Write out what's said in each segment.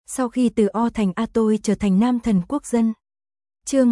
Sau khi từ O thành A tôi trở thành nam thần quốc dân. Chương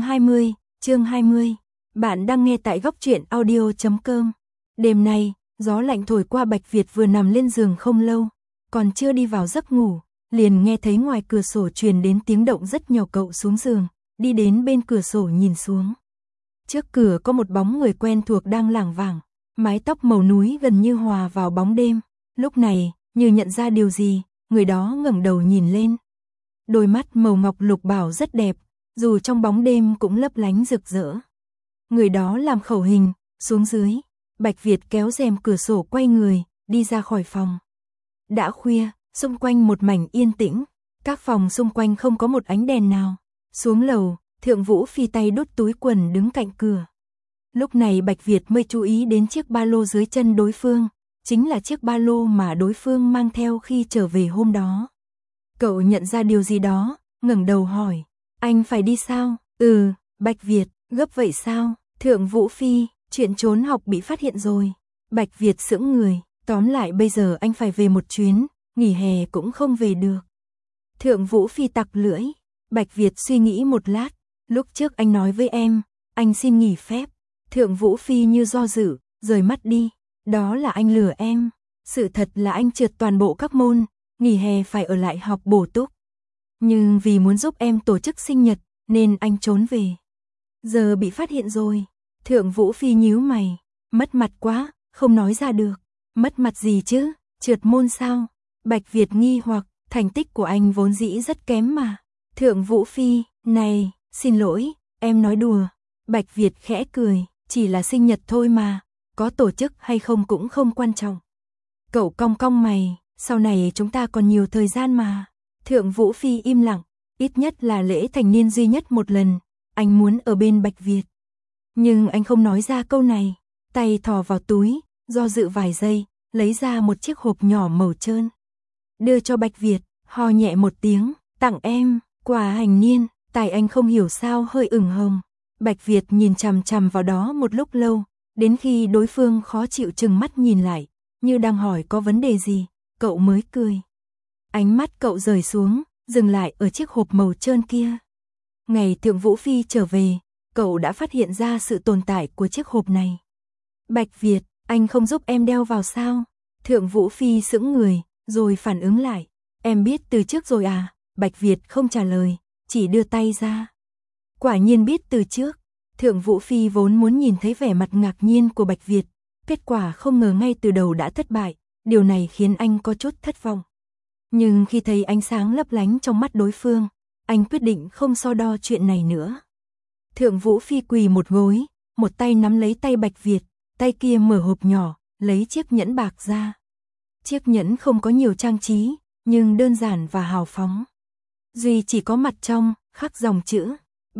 20. Bạn đang nghe tại góc truyện audio.com. Đêm nay, gió lạnh thổi qua Bạch Việt vừa nằm lên giường không lâu, còn chưa đi vào giấc ngủ, liền nghe thấy ngoài cửa sổ truyền đến tiếng động rất nhỏ. Cậu xuống giường, đi đến bên cửa sổ nhìn xuống. Trước cửa có một bóng người quen thuộc đang lảng vảng, mái tóc màu núi gần như hòa vào bóng đêm. Lúc này, như nhận ra điều gì, người đó ngẩng đầu nhìn lên. Đôi mắt màu ngọc lục bảo rất đẹp, dù trong bóng đêm cũng lấp lánh rực rỡ. Người đó làm khẩu hình, xuống dưới. Bạch Việt kéo rèm cửa sổ quay người, đi ra khỏi phòng. Đã khuya, xung quanh một mảnh yên tĩnh, các phòng xung quanh không có một ánh đèn nào. Xuống lầu, Thượng Vũ Phi tay đút túi quần đứng cạnh cửa. Lúc này Bạch Việt mới chú ý đến chiếc ba lô dưới chân đối phương, chính là chiếc ba lô mà đối phương mang theo khi trở về hôm đó. Cậu nhận ra điều gì đó, ngẩng đầu hỏi, anh phải đi sao? Ừ, Bạch Việt, gấp vậy sao? Thượng Vũ Phi, chuyện trốn học bị phát hiện rồi. Bạch Việt sững người, tóm lại bây giờ anh phải về một chuyến, nghỉ hè cũng không về được. Thượng Vũ Phi tặc lưỡi. Bạch Việt suy nghĩ một lát, lúc trước anh nói với em, anh xin nghỉ phép. Thượng Vũ Phi như do dự, rời mắt đi, đó là anh lừa em. Sự thật là anh trượt toàn bộ các môn, nghỉ hè phải ở lại học bổ túc. Nhưng vì muốn giúp em tổ chức sinh nhật, nên anh trốn về. Giờ bị phát hiện rồi. Thượng Vũ Phi nhíu mày, mất mặt quá, không nói ra được. Mất mặt gì chứ, trượt môn sao? Bạch Việt nghi hoặc, thành tích của anh vốn dĩ rất kém mà. Thượng Vũ Phi, này, xin lỗi, em nói đùa. Bạch Việt khẽ cười, chỉ là sinh nhật thôi mà, có tổ chức hay không cũng không quan trọng. Cậu cong cong mày, sau này chúng ta còn nhiều thời gian mà. Thượng Vũ Phi im lặng, ít nhất là lễ thành niên duy nhất một lần, anh muốn ở bên Bạch Việt. Nhưng anh không nói ra câu này, tay thò vào túi, do dự vài giây, lấy ra một chiếc hộp nhỏ màu trơn. Đưa cho Bạch Việt, ho nhẹ một tiếng, tặng em, quà hành niên. Tai anh không hiểu sao hơi ửng hồng. Bạch Việt nhìn chằm chằm vào đó một lúc lâu, đến khi đối phương khó chịu trừng mắt nhìn lại, như đang hỏi có vấn đề gì, cậu mới cười. Ánh mắt cậu rời xuống, dừng lại ở chiếc hộp màu trơn kia. Ngày Thượng Vũ Phi trở về, cậu đã phát hiện ra sự tồn tại của chiếc hộp này. Bạch Việt, anh không giúp em đeo vào sao? Thượng Vũ Phi sững người, rồi phản ứng lại. Em biết từ trước rồi à? Bạch Việt không trả lời, chỉ đưa tay ra. Quả nhiên biết từ trước. Thượng Vũ Phi vốn muốn nhìn thấy vẻ mặt ngạc nhiên của Bạch Việt, kết quả không ngờ ngay từ đầu đã thất bại, điều này khiến anh có chút thất vọng. Nhưng khi thấy ánh sáng lấp lánh trong mắt đối phương, anh quyết định không so đo chuyện này nữa. Thượng Vũ Phi quỳ một gối, một tay nắm lấy tay Bạch Việt, tay kia mở hộp nhỏ, lấy chiếc nhẫn bạc ra. Chiếc nhẫn không có nhiều trang trí, nhưng đơn giản và hào phóng. Duy chỉ có mặt trong, khắc dòng chữ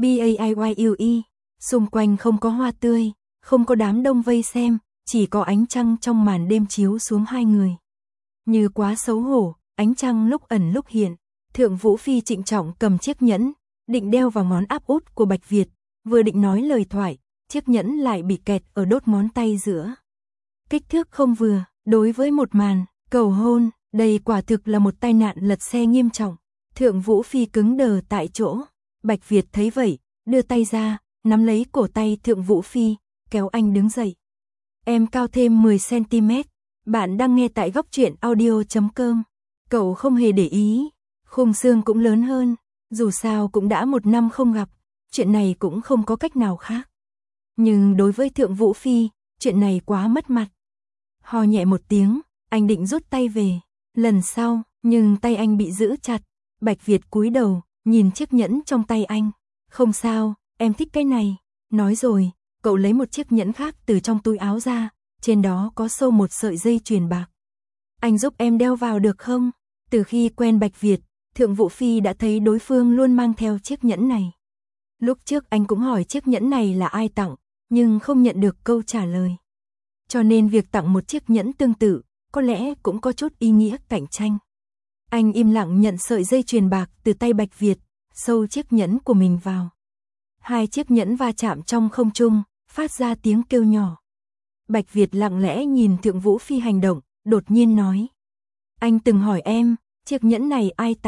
BAIYUE, xung quanh không có hoa tươi, không có đám đông vây xem, chỉ có ánh trăng trong màn đêm chiếu xuống hai người. Như quá xấu hổ, ánh trăng lúc ẩn lúc hiện, Thượng Vũ Phi trịnh trọng cầm chiếc nhẫn, định đeo vào ngón áp út của Bạch Việt, vừa định nói lời thoại, chiếc nhẫn lại bị kẹt ở đốt ngón tay giữa. Kích thước không vừa, đối với một màn cầu hôn, đây quả thực là một tai nạn lật xe nghiêm trọng. Thượng Vũ Phi cứng đờ tại chỗ. Bạch Việt thấy vậy, đưa tay ra, nắm lấy cổ tay Thượng Vũ Phi, kéo anh đứng dậy. Em cao thêm 10cm. Bạn đang nghe tại góc truyện audio.com. Cậu không hề để ý. Khung xương cũng lớn hơn. Dù sao cũng đã 1 năm không gặp. Chuyện này cũng không có cách nào khác. Nhưng đối với Thượng Vũ Phi, chuyện này quá mất mặt. Ho nhẹ một tiếng, anh định rút tay về. Lần sau, nhưng tay anh bị giữ chặt. Bạch Việt cúi đầu, nhìn chiếc nhẫn trong tay anh. Không sao, em thích cái này. Nói rồi, cậu lấy một chiếc nhẫn khác từ trong túi áo ra, trên đó có sâu một sợi dây chuyền bạc. Anh giúp em đeo vào được không? Từ khi quen Bạch Việt, Thượng Vũ Phi đã thấy đối phương luôn mang theo chiếc nhẫn này. Lúc trước anh cũng hỏi chiếc nhẫn này là ai tặng, nhưng không nhận được câu trả lời. Cho nên việc tặng một chiếc nhẫn tương tự, có lẽ cũng có chút ý nghĩa cạnh tranh. Anh im lặng nhận sợi dây chuyền bạc từ tay Bạch Việt, sâu chiếc nhẫn của mình vào. Hai chiếc nhẫn va chạm trong không trung, phát ra tiếng kêu nhỏ. Bạch Việt lặng lẽ nhìn Thượng Vũ Phi hành động, đột nhiên nói. Anh từng hỏi em, chiếc nhẫn này ai tặng?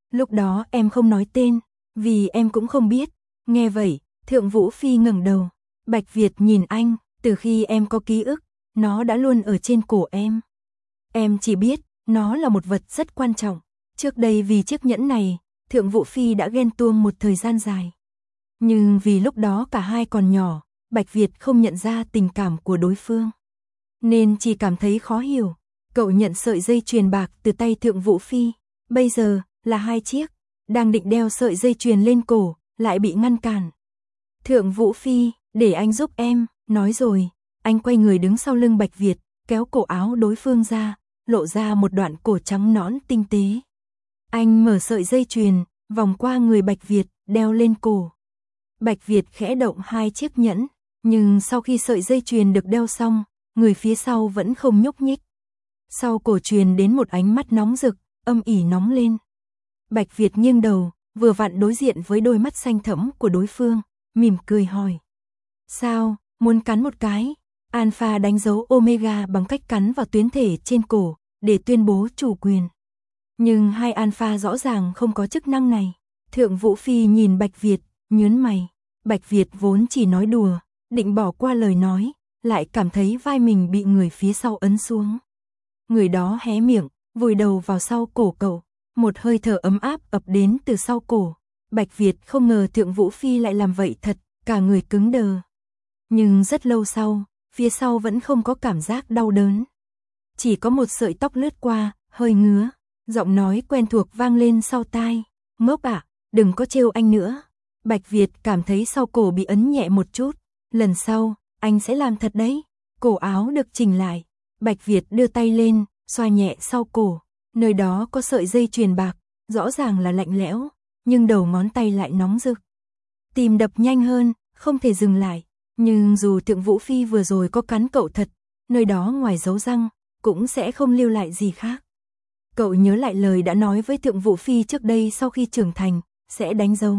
Lúc đó em không nói tên, vì em cũng không biết. Nghe vậy, Thượng Vũ Phi ngẩng đầu. Bạch Việt nhìn anh, từ khi em có ký ức, nó đã luôn ở trên cổ em. Em chỉ biết, nó là một vật rất quan trọng. Trước đây vì chiếc nhẫn này, Thượng Vũ Phi đã ghen tuông một thời gian dài. Nhưng vì lúc đó cả hai còn nhỏ, Bạch Việt không nhận ra tình cảm của đối phương. Nên chỉ cảm thấy khó hiểu. Cậu nhận sợi dây chuyền bạc từ tay Thượng Vũ Phi. Bây giờ, là 2 chiếc. Đang định đeo sợi dây chuyền lên cổ, lại bị ngăn cản. Thượng Vũ Phi, để anh giúp em, nói rồi. Anh quay người đứng sau lưng Bạch Việt, kéo cổ áo đối phương ra, lộ ra một đoạn cổ trắng nõn tinh tế. Anh mở sợi dây chuyền, vòng qua người Bạch Việt, đeo lên cổ. Bạch Việt khẽ động 2 chiếc nhẫn, nhưng sau khi sợi dây chuyền được đeo xong, người phía sau vẫn không nhúc nhích. Sau cổ truyền đến một ánh mắt nóng rực, âm ỉ nóng lên. Bạch Việt nghiêng đầu, vừa vặn đối diện với đôi mắt xanh thẫm của đối phương, mỉm cười hỏi. Sao, muốn cắn một cái? Alpha đánh dấu Omega bằng cách cắn vào tuyến thể trên cổ, để tuyên bố chủ quyền. Nhưng hai Alpha rõ ràng không có chức năng này. Thượng Vũ Phi nhìn Bạch Việt, nhớn mày. Bạch Việt vốn chỉ nói đùa, định bỏ qua lời nói, lại cảm thấy vai mình bị người phía sau ấn xuống. Người đó hé miệng, vùi đầu vào sau cổ cậu. Một hơi thở ấm áp ập đến từ sau cổ. Bạch Việt không ngờ Thượng Vũ Phi lại làm vậy thật, cả người cứng đờ. Nhưng rất lâu sau, phía sau vẫn không có cảm giác đau đớn. Chỉ có một sợi tóc lướt qua, hơi ngứa. Giọng nói quen thuộc vang lên sau tai. Ngốc ạ, đừng có trêu anh nữa. Bạch Việt cảm thấy sau cổ bị ấn nhẹ một chút. Lần sau, anh sẽ làm thật đấy. Cổ áo được chỉnh lại. Bạch Việt đưa tay lên, xoa nhẹ sau cổ. Nơi đó có sợi dây chuyền bạc, rõ ràng là lạnh lẽo, nhưng đầu ngón tay lại nóng rực. Tim đập nhanh hơn, không thể dừng lại. Nhưng dù Thượng Vũ Phi vừa rồi có cắn cậu thật, nơi đó ngoài dấu răng, cũng sẽ không lưu lại gì khác. Cậu nhớ lại lời đã nói với Thượng Vũ Phi trước đây sau khi trưởng thành, sẽ đánh dấu.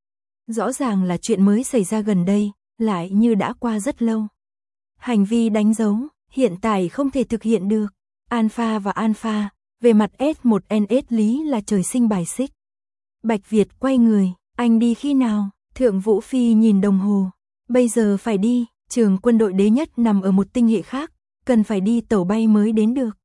Rõ ràng là chuyện mới xảy ra gần đây, lại như đã qua rất lâu. Hành vi đánh dấu, hiện tại không thể thực hiện được. Alpha và Alpha, về mặt S1NS lý là trời sinh bài xích. Bạch Việt quay người, anh đi khi nào? Thượng Vũ Phi nhìn đồng hồ. Bây giờ phải đi, trường quân đội đế nhất nằm ở một tinh hệ khác, cần phải đi tàu bay mới đến được.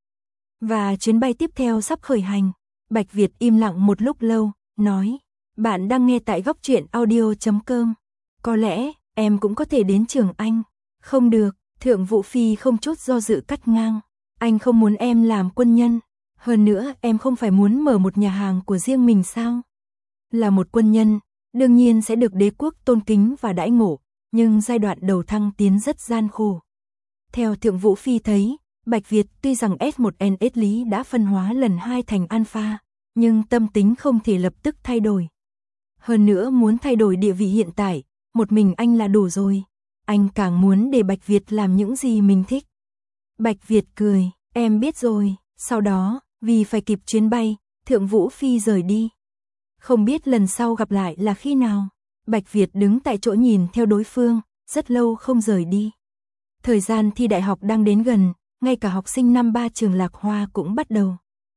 Và chuyến bay tiếp theo sắp khởi hành. Bạch Việt im lặng một lúc lâu, nói. Bạn đang nghe tại góc truyện audio.com. Có lẽ, em cũng có thể đến trường anh. Không được, Thượng Vũ Phi không chút do dự cắt ngang. Anh không muốn em làm quân nhân. Hơn nữa, em không phải muốn mở một nhà hàng của riêng mình sao? Là một quân nhân, đương nhiên sẽ được đế quốc tôn kính và đãi ngộ, nhưng giai đoạn đầu thăng tiến rất gian khổ. Theo Thượng Vũ Phi thấy, Bạch Việt tuy rằng S1NS lý đã phân hóa lần 2 thành Alpha, nhưng tâm tính không thể lập tức thay đổi. Hơn nữa muốn thay đổi địa vị hiện tại, một mình anh là đủ rồi. Anh càng muốn để Bạch Việt làm những gì mình thích. Bạch Việt cười, em biết rồi. Sau đó, vì phải kịp chuyến bay, Thượng Vũ Phi rời đi. Không biết lần sau gặp lại là khi nào. Bạch Việt đứng tại chỗ nhìn theo đối phương, rất lâu không rời đi. Thời gian thi đại học đang đến gần, ngay cả học sinh năm 3 trường Lạc Hoa cũng bắt đầu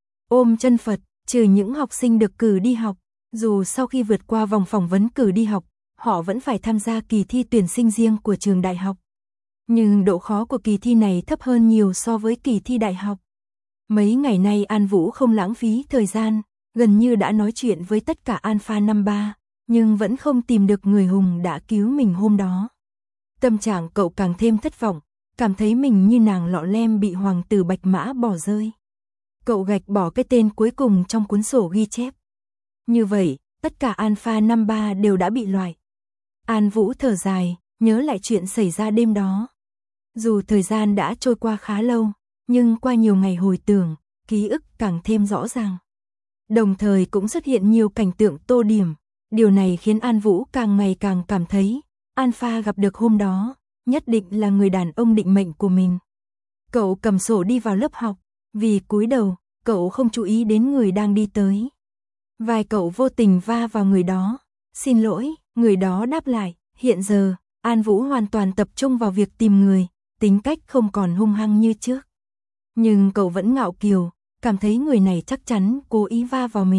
ôm chân Phật, trừ những học sinh được cử đi học. Dù sau khi vượt qua vòng phỏng vấn cử đi học, họ vẫn phải tham gia kỳ thi tuyển sinh riêng của trường đại học. Nhưng độ khó của kỳ thi này thấp hơn nhiều so với kỳ thi đại học. Mấy ngày nay An Vũ không lãng phí thời gian, gần như đã nói chuyện với tất cả Alpha năm 3, nhưng vẫn không tìm được người hùng đã cứu mình hôm đó. Tâm trạng cậu càng thêm thất vọng, cảm thấy mình như nàng lọ lem bị hoàng tử Bạch Mã bỏ rơi. Cậu gạch bỏ cái tên cuối cùng trong cuốn sổ ghi chép. Như vậy, tất cả Alpha năm 3 đều đã bị loại. An Vũ thở dài, nhớ lại chuyện xảy ra đêm đó. Dù thời gian đã trôi qua khá lâu, nhưng qua nhiều ngày hồi tưởng, ký ức càng thêm rõ ràng. Đồng thời cũng xuất hiện nhiều cảnh tượng tô điểm. Điều này khiến An Vũ càng ngày càng cảm thấy, Alpha gặp được hôm đó, nhất định là người đàn ông định mệnh của mình. Cậu cầm sổ đi vào lớp học, vì cúi đầu, cậu không chú ý đến người đang đi tới. Vai cậu vô tình va vào người đó. Xin lỗi, người đó đáp lại. Hiện giờ, An Vũ hoàn toàn tập trung vào việc tìm người, tính cách không còn hung hăng như trước. Nhưng cậu vẫn ngạo kiều, cảm thấy người này chắc chắn cố ý va vào mình,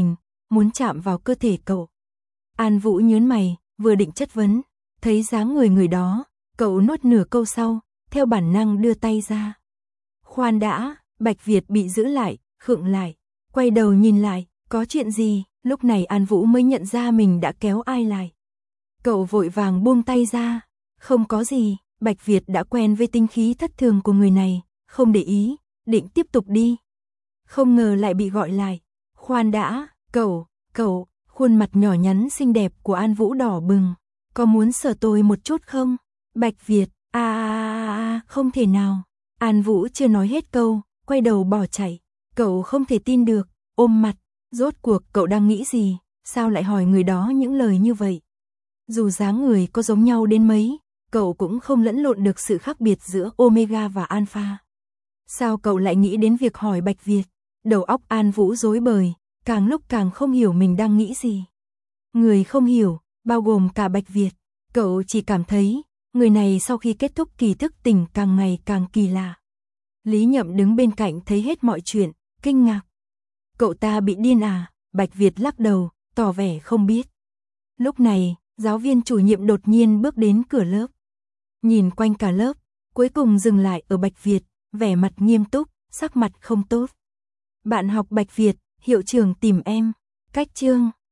muốn chạm vào cơ thể cậu. An Vũ nhớn mày, vừa định chất vấn, thấy dáng người đó, cậu nuốt nửa câu sau, theo bản năng đưa tay ra. Khoan đã, Bạch Việt bị giữ lại, khựng lại, quay đầu nhìn lại, có chuyện gì, lúc này An Vũ mới nhận ra mình đã kéo ai lại. Cậu vội vàng buông tay ra, không có gì, Bạch Việt đã quen với tinh khí thất thường của người này, không để ý, định tiếp tục đi. Không ngờ lại bị gọi lại, khoan đã, cậu, khuôn mặt nhỏ nhắn xinh đẹp của An Vũ đỏ bừng, có muốn sờ tôi một chút không? Bạch Việt, không thể nào. An Vũ chưa nói hết câu, quay đầu bỏ chạy, cậu không thể tin được, ôm mặt, rốt cuộc cậu đang nghĩ gì, sao lại hỏi người đó những lời như vậy? Dù dáng người có giống nhau đến mấy, cậu cũng không lẫn lộn được sự khác biệt giữa Omega và Alpha. Sao cậu lại nghĩ đến việc hỏi Bạch Việt? Đầu óc An Vũ rối bời, càng lúc càng không hiểu mình đang nghĩ gì. Người không hiểu, bao gồm cả Bạch Việt, cậu chỉ cảm thấy, người này sau khi kết thúc kỳ thức tỉnh càng ngày càng kỳ lạ. Lý Nhậm đứng bên cạnh thấy hết mọi chuyện, kinh ngạc. Cậu ta bị điên à? Bạch Việt lắc đầu, tỏ vẻ không biết. Lúc này, giáo viên chủ nhiệm đột nhiên bước đến cửa lớp. Nhìn quanh cả lớp, cuối cùng dừng lại ở Bạch Việt, vẻ mặt nghiêm túc, sắc mặt không tốt. Bạn học Bạch Việt, hiệu trưởng tìm em. Cách chương